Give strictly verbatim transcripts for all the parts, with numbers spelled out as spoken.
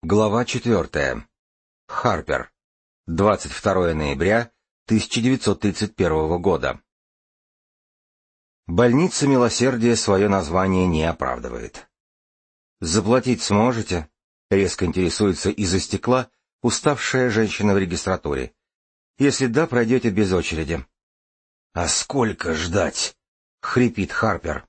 Глава четвертая. Харпер. двадцать второе ноября тысяча девятьсот тридцать первого года. Больница милосердия свое название не оправдывает. «Заплатить сможете?» — резко интересуется из-за стекла уставшая женщина в регистратуре. «Если да, пройдете без очереди». «А сколько ждать?» — хрипит Харпер.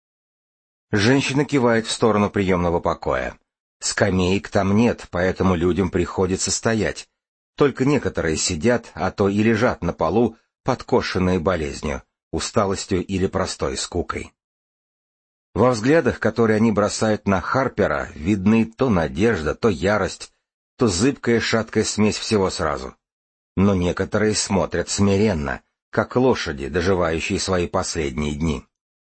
Женщина кивает в сторону приемного покоя. Скамеек там нет, поэтому людям приходится стоять. Только некоторые сидят, а то и лежат на полу, подкошенные болезнью, усталостью или простой скукой. Во взглядах, которые они бросают на Харпера, видны то надежда, то ярость, то зыбкая шаткая смесь всего сразу. Но некоторые смотрят смиренно, как лошади, доживающие свои последние дни.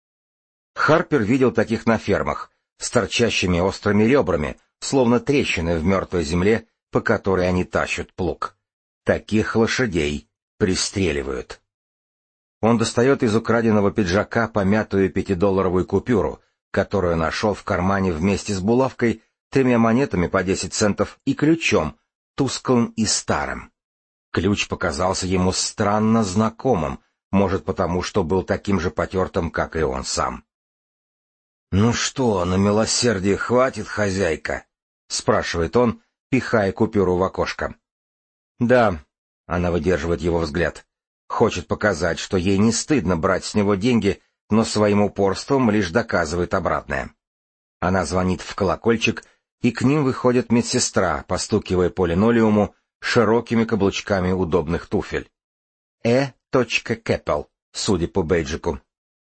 Харпер видел таких на фермах, с торчащими острыми ребрами, словно трещины в мертвой земле, по которой они тащат плуг. Таких лошадей пристреливают. Он достает из украденного пиджака помятую пятидолларовую купюру, которую нашел в кармане вместе с булавкой, тремя монетами по десять центов и ключом, тусклым и старым. Ключ показался ему странно знакомым, может потому, что был таким же потертым, как и он сам. «Ну что, на милосердие хватит, хозяйка?» — спрашивает он, пихая купюру в окошко. «Да», — она выдерживает его взгляд, хочет показать, что ей не стыдно брать с него деньги, но своим упорством лишь доказывает обратное. Она звонит в колокольчик, и к ним выходит медсестра, постукивая по линолеуму широкими каблучками удобных туфель. Э. Кэппел, судя по бейджику.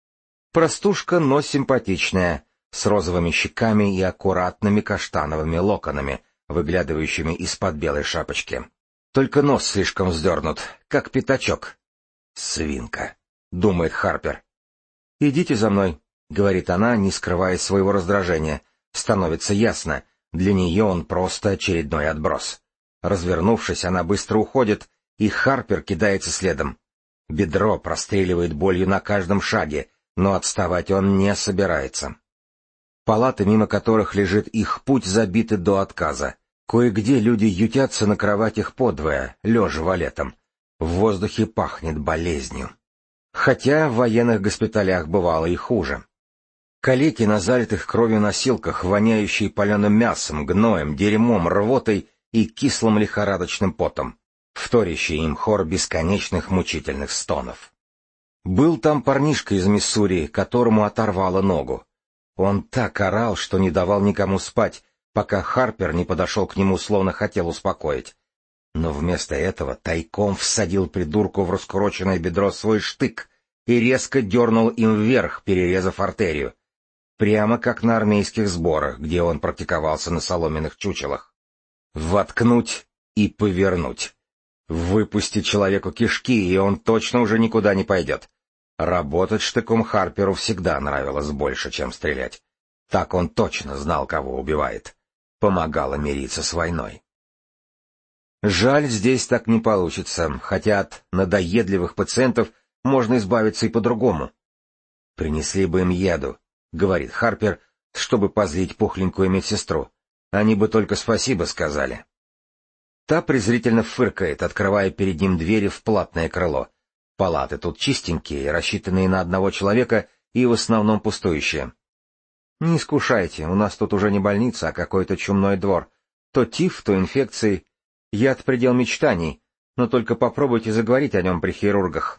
Простушка, но симпатичная, с розовыми щеками и аккуратными каштановыми локонами, выглядывающими из-под белой шапочки. Только нос слишком вздернут, как пятачок. «Свинка», — думает Харпер. «Идите за мной», — говорит она, не скрывая своего раздражения. Становится ясно, для нее он просто очередной отброс. Развернувшись, она быстро уходит, и Харпер кидается следом. Бедро простреливает болью на каждом шаге, но отставать он не собирается. Палаты, мимо которых лежит их путь, забиты до отказа. Кое-где люди ютятся на кроватях подвое, лежа валетом. В воздухе пахнет болезнью. Хотя в военных госпиталях бывало и хуже. Калеки на залитых кровью носилках, воняющие паленым мясом, гноем, дерьмом, рвотой и кислым лихорадочным потом. Вторящий им хор бесконечных мучительных стонов. Был там парнишка из Миссури, которому оторвало ногу. Он так орал, что не давал никому спать, пока Харпер не подошел к нему, словно хотел успокоить. Но вместо этого тайком всадил придурку в раскуроченное бедро свой штык и резко дернул им вверх, перерезав артерию. Прямо как на армейских сборах, где он практиковался на соломенных чучелах. Воткнуть и повернуть. Выпустить человеку кишки, и он точно уже никуда не пойдет. Работать штыком Харперу всегда нравилось больше, чем стрелять. Так он точно знал, кого убивает. Помогало мириться с войной. Жаль, здесь так не получится, хотя от надоедливых пациентов можно избавиться и по-другому. «Принесли бы им яду», — говорит Харпер, чтобы позлить пухленькую медсестру. «Они бы только спасибо сказали». Та презрительно фыркает, открывая перед ним двери в платное крыло. Палаты тут чистенькие, рассчитанные на одного человека и в основном пустующие. «Не искушайте, у нас тут уже не больница, а какой-то чумной двор. То тиф, то инфекции. Яд — предел мечтаний, но только попробуйте заговорить о нем при хирургах».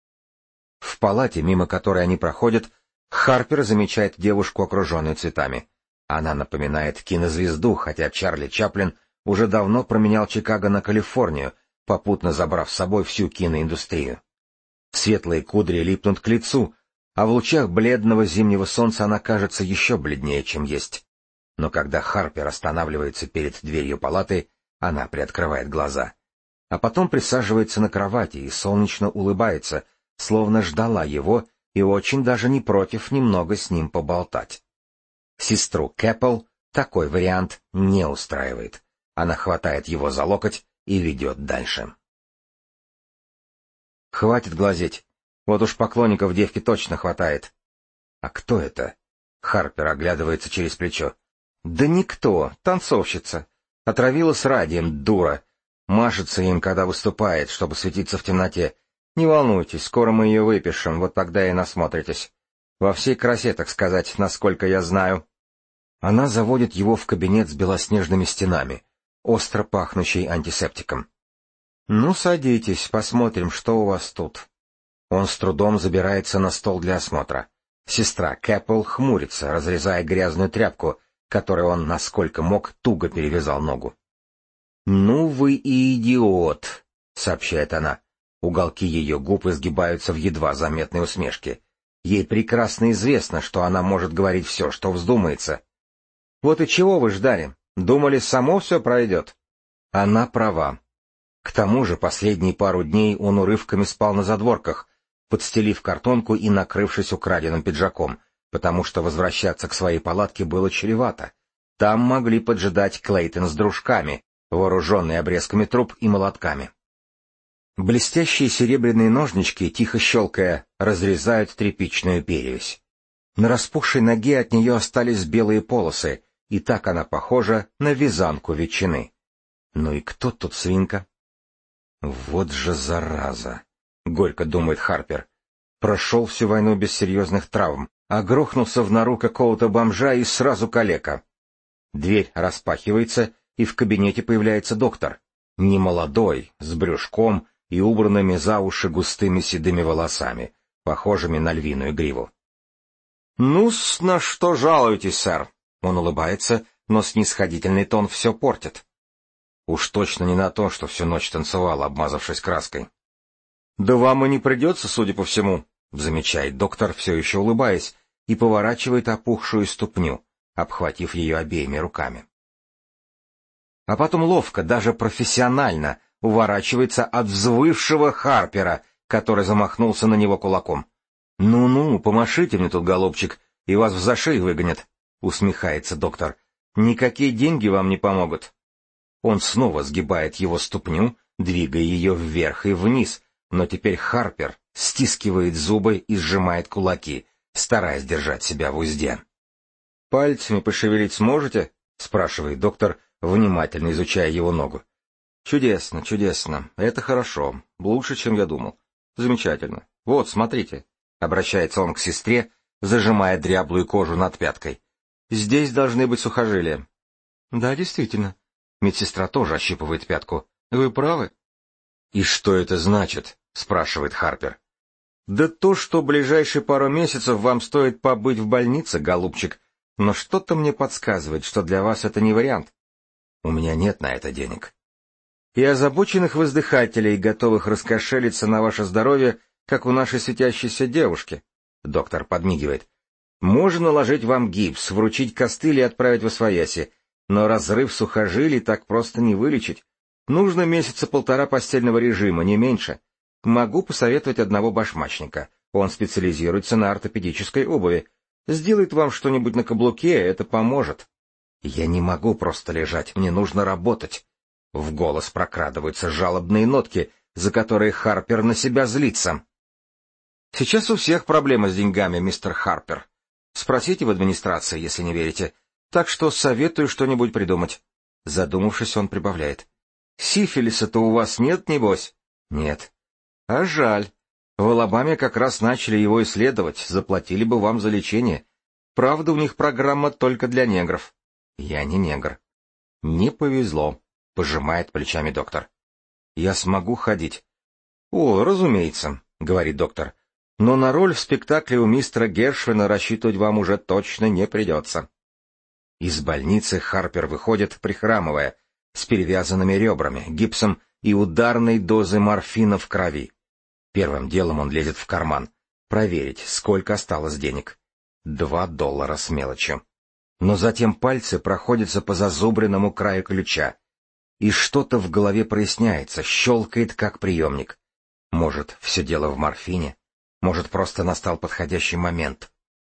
В палате, мимо которой они проходят, Харпер замечает девушку, окруженную цветами. Она напоминает кинозвезду, хотя Чарли Чаплин уже давно променял Чикаго на Калифорнию, попутно забрав с собой всю киноиндустрию. Светлые кудри липнут к лицу, а в лучах бледного зимнего солнца она кажется еще бледнее, чем есть. Но когда Харпер останавливается перед дверью палаты, она приоткрывает глаза. А потом присаживается на кровати и солнечно улыбается, словно ждала его и очень даже не против немного с ним поболтать. Сестру Кэппел такой вариант не устраивает. Она хватает его за локоть и ведет дальше. «Хватит глазеть. Вот уж поклонников девки точно хватает». «А кто это?» Харпер оглядывается через плечо. «Да никто, танцовщица. Отравилась радием, дура. Машется им, когда выступает, чтобы светиться в темноте. Не волнуйтесь, скоро мы ее выпишем, вот тогда и насмотритесь. Во всей красе, так сказать, насколько я знаю. Она заводит его в кабинет с белоснежными стенами, остро пахнущий антисептиком. «Ну, садитесь, посмотрим, что у вас тут». Он с трудом забирается на стол для осмотра. Сестра Кэппл хмурится, разрезая грязную тряпку, которой он, насколько мог, туго перевязал ногу. «Ну вы и идиот», — сообщает она. Уголки ее губ изгибаются в едва заметной усмешке. Ей прекрасно известно, что она может говорить все, что вздумается. «Вот и чего вы ждали? Думали, само все пройдет?» Она права. К тому же последние пару дней он урывками спал на задворках, подстелив картонку и накрывшись украденным пиджаком, потому что возвращаться к своей палатке было чревато. Там могли поджидать Клейтон с дружками, вооруженные обрезками труб и молотками. Блестящие серебряные ножнички, тихо щелкая, разрезают тряпичную перевязь. На распухшей ноге от нее остались белые полосы, и так она похожа на вязанку ветчины. Ну и кто тут свинка? Вот же зараза! — горько думает Харпер. Прошел всю войну без серьезных травм, а грохнулся в нору какого-то бомжа и сразу калека. Дверь распахивается, и в кабинете появляется доктор. Немолодой, с брюшком и убранными за уши густыми седыми волосами, похожими на львиную гриву. — Ну-с, на что жалуетесь, сэр? Он улыбается, но снисходительный тон все портит. Уж точно не на то, что всю ночь танцевал, обмазавшись краской. — Да вам и не придется, судя по всему, — замечает доктор, все еще улыбаясь, и поворачивает опухшую ступню, обхватив ее обеими руками. А потом ловко, даже профессионально, уворачивается от взвывшего Харпера, который замахнулся на него кулаком. «Ну-ну, помашите мне тут, голубчик, и вас в зашей выгонят», — усмехается доктор. «Никакие деньги вам не помогут». Он снова сгибает его ступню, двигая ее вверх и вниз, но теперь Харпер стискивает зубы и сжимает кулаки, стараясь держать себя в узде. «Пальцами пошевелить сможете?» — спрашивает доктор, внимательно изучая его ногу. «Чудесно, чудесно. Это хорошо. Лучше, чем я думал. Замечательно. Вот, смотрите». Обращается он к сестре, зажимая дряблую кожу над пяткой. «Здесь должны быть сухожилия». «Да, действительно». Медсестра тоже ощипывает пятку. «Вы правы». «И что это значит?» — спрашивает Харпер. «Да то, что ближайшие пару месяцев вам стоит побыть в больнице, голубчик, но что-то мне подсказывает, что для вас это не вариант. У меня нет на это денег. И озабоченных воздыхателей, готовых раскошелиться на ваше здоровье, как у нашей светящейся девушки». Доктор подмигивает. «Можно наложить вам гипс, вручить костыль и отправить в освояси, но разрыв сухожилий так просто не вылечить. Нужно месяца полтора постельного режима, не меньше. Могу посоветовать одного башмачника. Он специализируется на ортопедической обуви. Сделает вам что-нибудь на каблуке, это поможет». «Я не могу просто лежать, мне нужно работать». В голос прокрадываются жалобные нотки, за которые Харпер на себя злится. «Сейчас у всех проблемы с деньгами, мистер Харпер. Спросите в администрации, если не верите. Так что советую что-нибудь придумать». Задумавшись, он прибавляет. «Сифилиса-то у вас нет, небось?» «Нет». «А жаль. В Алабаме как раз начали его исследовать, заплатили бы вам за лечение. Правда, у них программа только для негров». «Я не негр». «Не повезло», — пожимает плечами доктор. «Я смогу ходить». «О, разумеется», — говорит доктор. «Но на роль в спектакле у мистера Гершвина рассчитывать вам уже точно не придется». Из больницы Харпер выходит, прихрамывая, с перевязанными ребрами, гипсом и ударной дозой морфина в крови. Первым делом он лезет в карман, проверить, сколько осталось денег. Два доллара с мелочью. Но затем пальцы проходятся по зазубренному краю ключа, и что-то в голове проясняется, щелкает, как приемник. Может, все дело в морфине? Может, просто настал подходящий момент?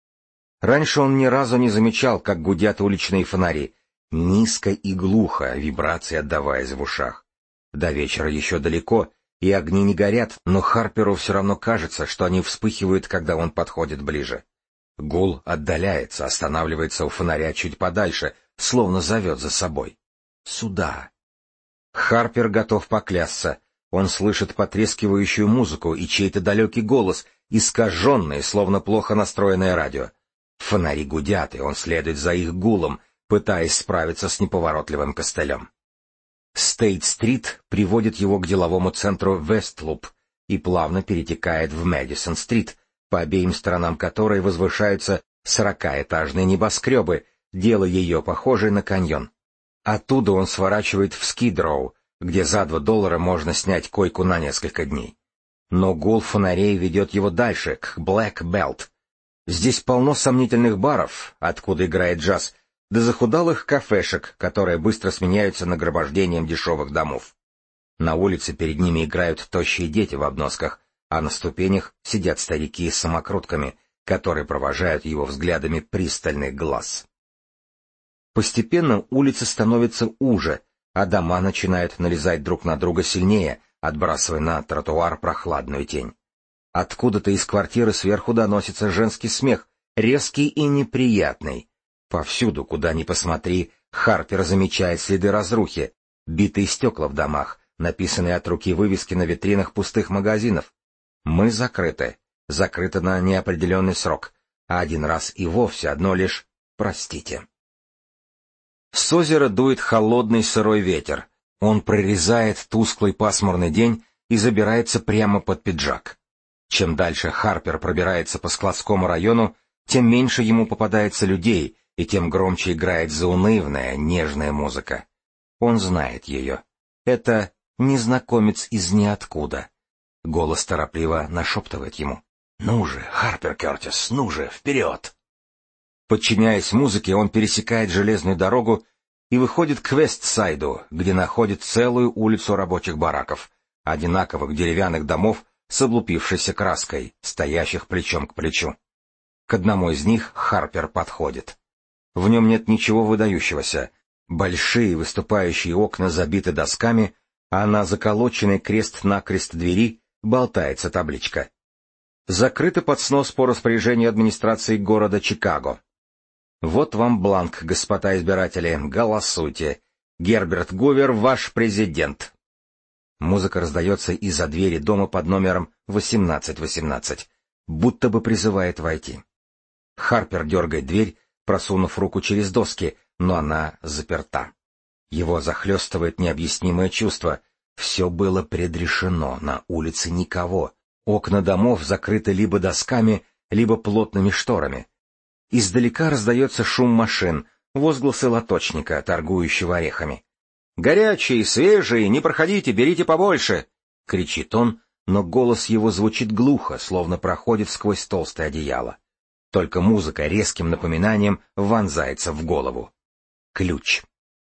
Раньше он ни разу не замечал, как гудят уличные фонари, низко и глухо, вибрации отдаваясь в ушах. До вечера еще далеко, и огни не горят, но Харперу все равно кажется, что они вспыхивают, когда он подходит ближе. Гул отдаляется, останавливается у фонаря чуть подальше, словно зовет за собой. сюда. Харпер готов поклясться. Он слышит потрескивающую музыку и чей-то далекий голос, искаженный, словно плохо настроенное радио. Фонари гудят, и он следует за их гулом, пытаясь справиться с неповоротливым костылем. Стейт-стрит приводит его к деловому центру Вестлуп и плавно перетекает в Мэдисон-стрит, по обеим сторонам которой возвышаются сорокаэтажные небоскребы, делая ее похожей на каньон. Оттуда он сворачивает в Скид-Роу, где за два доллара можно снять койку на несколько дней. Но гул фонарей ведет его дальше, к Блэк-Белт. Здесь полно сомнительных баров, откуда играет джаз, до захудалых кафешек, которые быстро сменяются нагромождением дешевых домов. На улице перед ними играют тощие дети в обносках, а на ступенях сидят старики с самокрутками, которые провожают его взглядами пристальных глаз. Постепенно улица становится уже, а дома начинают налезать друг на друга сильнее, отбрасывая на тротуар прохладную тень. Откуда-то из квартиры сверху доносится женский смех, резкий и неприятный. Повсюду, куда ни посмотри, Харпер замечает следы разрухи, битые стекла в домах, написанные от руки вывески на витринах пустых магазинов. Мы закрыты, закрыты на неопределенный срок, а один раз и вовсе одно лишь «простите». С озера дует холодный сырой ветер. Он прорезает тусклый пасмурный день и забирается прямо под пиджак. Чем дальше Харпер пробирается по складскому району, тем меньше ему попадается людей, и тем громче играет заунывная, нежная музыка. Он знает ее. Это незнакомец из ниоткуда. Голос торопливо нашептывает ему: «Ну же, Харпер Кертис, ну же, вперед!» Подчиняясь музыке, он пересекает железную дорогу и выходит к Вестсайду, где находит целую улицу рабочих бараков, одинаковых деревянных домов с облупившейся краской, стоящих плечом к плечу. К одному из них Харпер подходит. В нем нет ничего выдающегося. Большие выступающие окна забиты досками, а на заколоченной крест-накрест двери болтается табличка: «Закрыто под снос по распоряжению администрации города Чикаго». Вот вам бланк, господа избиратели, голосуйте. Герберт Гувер ваш президент. Музыка раздается из-за двери дома под номером восемнадцать восемнадцать, будто бы призывает войти. Харпер дергает дверь, просунув руку через доски, но она заперта. Его захлестывает необъяснимое чувство. Все было предрешено, на улице никого. Окна домов закрыты либо досками, либо плотными шторами. Издалека раздается шум машин, возгласы лоточника, торгующего орехами. «Горячие, свежие, не проходите, берите побольше!» — кричит он, но голос его звучит глухо, словно проходит сквозь толстое одеяло. Только музыка резким напоминанием вонзается в голову. Ключ.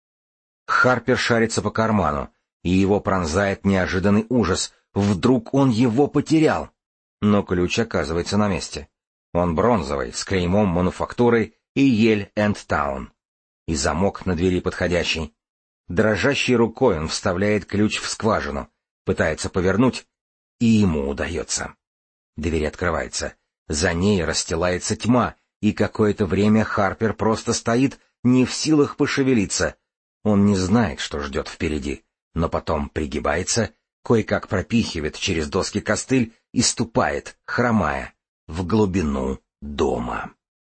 Харпер шарится по карману, и его пронзает неожиданный ужас. Вдруг он его потерял. Но ключ оказывается на месте. Он бронзовый, с клеймом мануфактуры и Ель энд Таун. И замок на двери подходящий. Дрожащей рукой он вставляет ключ в скважину, пытается повернуть, и ему удается. Дверь открывается. За ней расстилается тьма, и какое-то время Харпер просто стоит, не в силах пошевелиться. Он не знает, что ждет впереди, но потом пригибается, кое-как пропихивает через доски костыль и ступает, хромая, в глубину дома.